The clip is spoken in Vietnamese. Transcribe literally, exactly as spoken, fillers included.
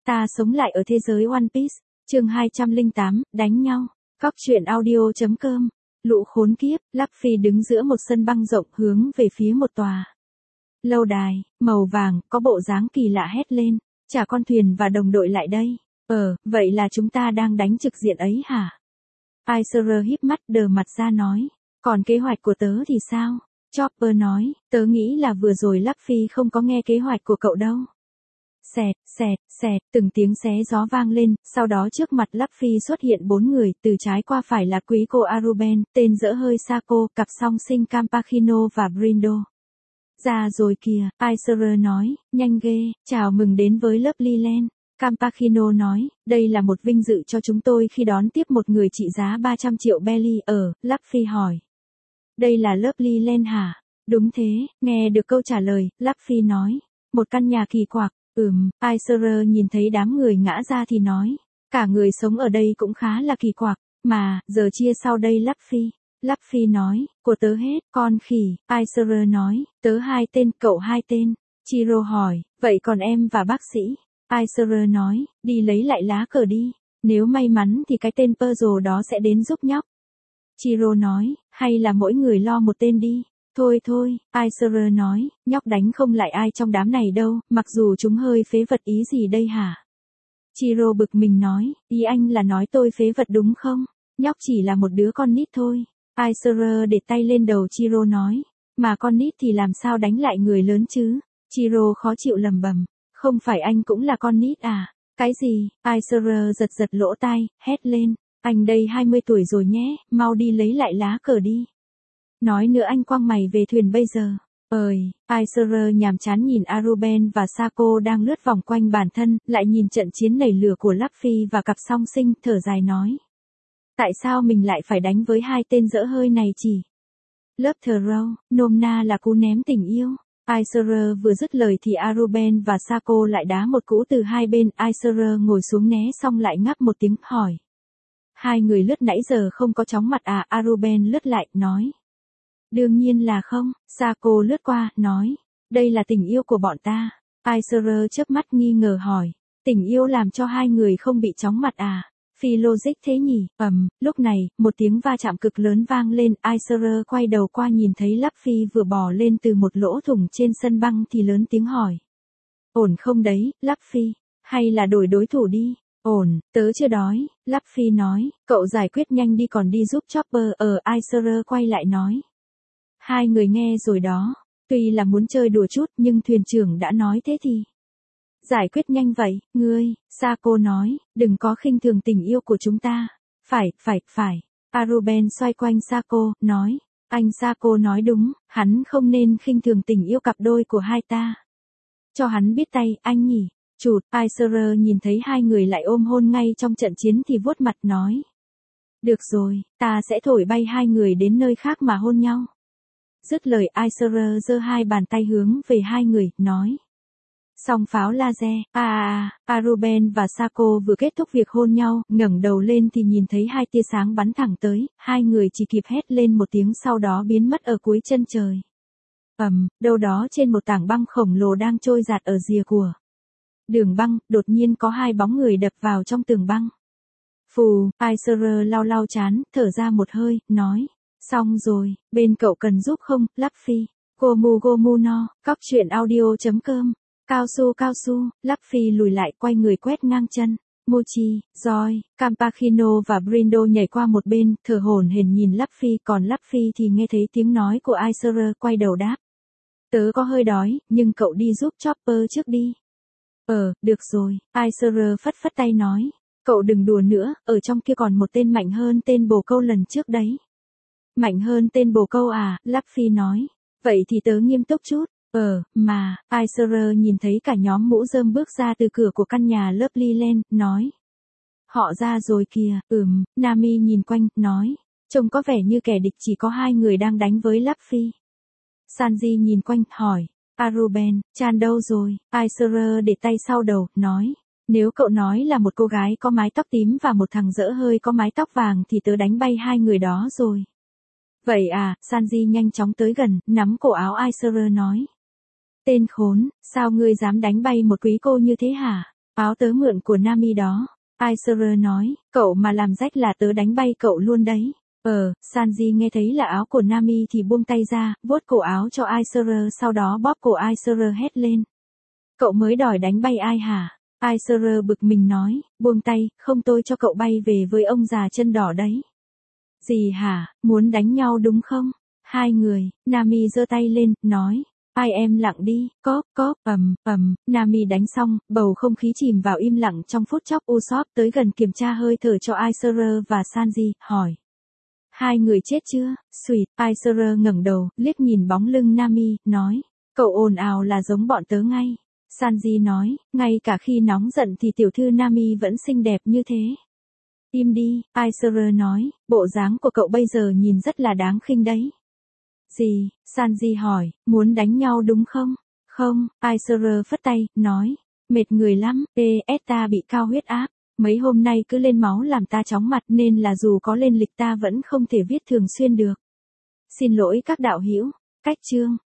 Ta sống lại ở thế giới One Piece, chương hai trăm lẻ tám, đánh nhau. Cóc truyện audio chấm com. Lũ khốn kiếp, Luffy đứng giữa một sân băng rộng hướng về phía một tòa lâu đài, màu vàng, có bộ dáng kỳ lạ hét lên. Trả con thuyền và đồng đội lại đây. Ờ, vậy là chúng ta đang đánh trực diện ấy hả? Aiser híp mắt đờ mặt ra nói. Còn kế hoạch của tớ thì sao? Chopper nói, tớ nghĩ là vừa rồi Luffy không có nghe kế hoạch của cậu đâu. Xẹt, xẹt, xẹt, từng tiếng xé gió vang lên, sau đó trước mặt Luffy xuất hiện bốn người, từ trái qua phải là quý cô Aruben, tên dỡ hơi Sako, cặp song sinh Campachino và Brindo. Ra rồi kìa, Aiser nói, nhanh ghê, chào mừng đến với lớp Liland. Campachino nói, đây là một vinh dự cho chúng tôi khi đón tiếp một người trị giá ba trăm triệu belly ở, Luffy hỏi. Đây là lớp Liland hả? Đúng thế, nghe được câu trả lời, Luffy nói. Một căn nhà kỳ quặc, ừm, Aiser nhìn thấy đám người ngã ra thì nói. Cả người sống ở đây cũng khá là kỳ quặc, mà, giờ chia sau đây Luffy. Luffy nói, của tớ hết, con khỉ, Aiser nói, tớ hai tên, cậu hai tên. Chiro hỏi, vậy còn em và bác sĩ? Aiser nói, đi lấy lại lá cờ đi, nếu may mắn thì cái tên Pearl đó sẽ đến giúp nhóc. Chiro nói, hay là mỗi người lo một tên đi. Thôi thôi, Aiser nói, nhóc đánh không lại ai trong đám này đâu, mặc dù chúng hơi phế vật ý gì đây hả? Chiro bực mình nói, ý anh là nói tôi phế vật đúng không? Nhóc chỉ là một đứa con nít thôi. Aiser để tay lên đầu Chiro nói, mà con nít thì làm sao đánh lại người lớn chứ? Chiro khó chịu lầm bầm, không phải anh cũng là con nít à? Cái gì? Aiser giật giật lỗ tai, hét lên, anh đây hai mươi tuổi rồi nhé, mau đi lấy lại lá cờ đi. Nói nữa anh quăng mày về thuyền bây giờ. Ơi, Aiser nhàm chán nhìn Aruben và Sako đang lướt vòng quanh bản thân, lại nhìn trận chiến nảy lửa của Luffy và cặp song sinh, thở dài nói. Tại sao mình lại phải đánh với hai tên dỡ hơi này chỉ? Lớp throw, nôm na là cú ném tình yêu. Aiser vừa dứt lời thì Aruben và Sako lại đá một cú từ hai bên. Aiser ngồi xuống né xong lại ngáp một tiếng, hỏi. Hai người lướt nãy giờ không có chóng mặt à? Aruben lướt lại, nói. Đương nhiên là không, Sako lướt qua, nói. Đây là tình yêu của bọn ta. Aiser chớp mắt nghi ngờ hỏi. Tình yêu làm cho hai người không bị chóng mặt à? Phi logic thế nhỉ? Ầm, lúc này, một tiếng va chạm cực lớn vang lên. Aiser quay đầu qua nhìn thấy Luffy vừa bò lên từ một lỗ thủng trên sân băng thì lớn tiếng hỏi. Ổn không đấy, Luffy? Hay là đổi đối thủ đi? Ổn, tớ chưa đói, Luffy nói. Cậu giải quyết nhanh đi còn đi giúp Chopper. Ở Aiser quay lại nói. Hai người nghe rồi đó. Tuy là muốn chơi đùa chút nhưng thuyền trưởng đã nói thế thì. Giải quyết nhanh vậy, ngươi, Sako nói, đừng có khinh thường tình yêu của chúng ta. Phải, phải, phải. Aruben xoay quanh Sako, nói. Anh Sako nói đúng, hắn không nên khinh thường tình yêu cặp đôi của hai ta. Cho hắn biết tay, anh nhỉ. Chụt, Aiser nhìn thấy hai người lại ôm hôn ngay trong trận chiến thì vuốt mặt nói. Được rồi, ta sẽ thổi bay hai người đến nơi khác mà hôn nhau. Dứt lời Aiser giơ hai bàn tay hướng về hai người, nói. Song pháo laser, à à à, Aruben và Sako vừa kết thúc việc hôn nhau, ngẩng đầu lên thì nhìn thấy hai tia sáng bắn thẳng tới, hai người chỉ kịp hét lên một tiếng sau đó biến mất ở cuối chân trời. Ầm, đâu đó trên một tảng băng khổng lồ đang trôi dạt ở rìa của đường băng, đột nhiên có hai bóng người đập vào trong tường băng. Phù, Aiser lau lau chán, thở ra một hơi, nói. Xong rồi, bên cậu cần giúp không, Luffy? Gomu Gomu no, cóc truyện audio chấm com. Cao su cao su, Luffy lùi lại quay người quét ngang chân. Mochi, Joy, Campachino và Brindo nhảy qua một bên, thở hổn hển nhìn Luffy, còn Luffy thì nghe thấy tiếng nói của Aiser, quay đầu đáp. Tớ có hơi đói, nhưng cậu đi giúp Chopper trước đi. Ờ, được rồi, Aiser phất phất tay nói. Cậu đừng đùa nữa, ở trong kia còn một tên mạnh hơn tên bồ câu lần trước đấy. Mạnh hơn tên bồ câu à, Luffy nói. Vậy thì tớ nghiêm túc chút. Ờ, mà, Aiser nhìn thấy cả nhóm mũ rơm bước ra từ cửa của căn nhà lớp Liland, nói. Họ ra rồi kìa, ừm, Nami nhìn quanh, nói. Trông có vẻ như kẻ địch chỉ có hai người đang đánh với Luffy. Sanji nhìn quanh, hỏi. Aruben, Chan đâu rồi? Aiser để tay sau đầu, nói. Nếu cậu nói là một cô gái có mái tóc tím và một thằng dỡ hơi có mái tóc vàng thì tớ đánh bay hai người đó rồi. Vậy à, Sanji nhanh chóng tới gần, nắm cổ áo Aiser nói. Tên khốn, sao ngươi dám đánh bay một quý cô như thế hả? Áo tớ mượn của Nami đó. Aisara nói, cậu mà làm rách là tớ đánh bay cậu luôn đấy. Ờ, Sanji nghe thấy là áo của Nami thì buông tay ra, vuốt cổ áo cho Aisara, sau đó bóp cổ Aisara hét lên. Cậu mới đòi đánh bay ai hả? Aisara bực mình nói, buông tay, không tôi cho cậu bay về với ông già chân đỏ đấy. Gì hả, muốn đánh nhau đúng không? Hai người, Nami giơ tay lên, nói. Ai em lặng đi, cóp cóp, ầm, ầm, Nami đánh xong, bầu không khí chìm vào im lặng trong phút chốc. Usopp tới gần kiểm tra hơi thở cho Aisara và Sanji, hỏi. Hai người chết chưa? Sweet, Aisara ngẩng đầu, liếc nhìn bóng lưng Nami, nói. Cậu ồn ào là giống bọn tớ ngay. Sanji nói, ngay cả khi nóng giận thì tiểu thư Nami vẫn xinh đẹp như thế. Im đi, Aisara nói, bộ dáng của cậu bây giờ nhìn rất là đáng khinh đấy. Gì? Sanji hỏi, muốn đánh nhau đúng không? Không, Aisara phất tay, nói, mệt người lắm, ê, ta bị cao huyết áp, mấy hôm nay cứ lên máu làm ta chóng mặt nên là dù có lên lịch ta vẫn không thể viết thường xuyên được. Xin lỗi các đạo hữu, cách chương.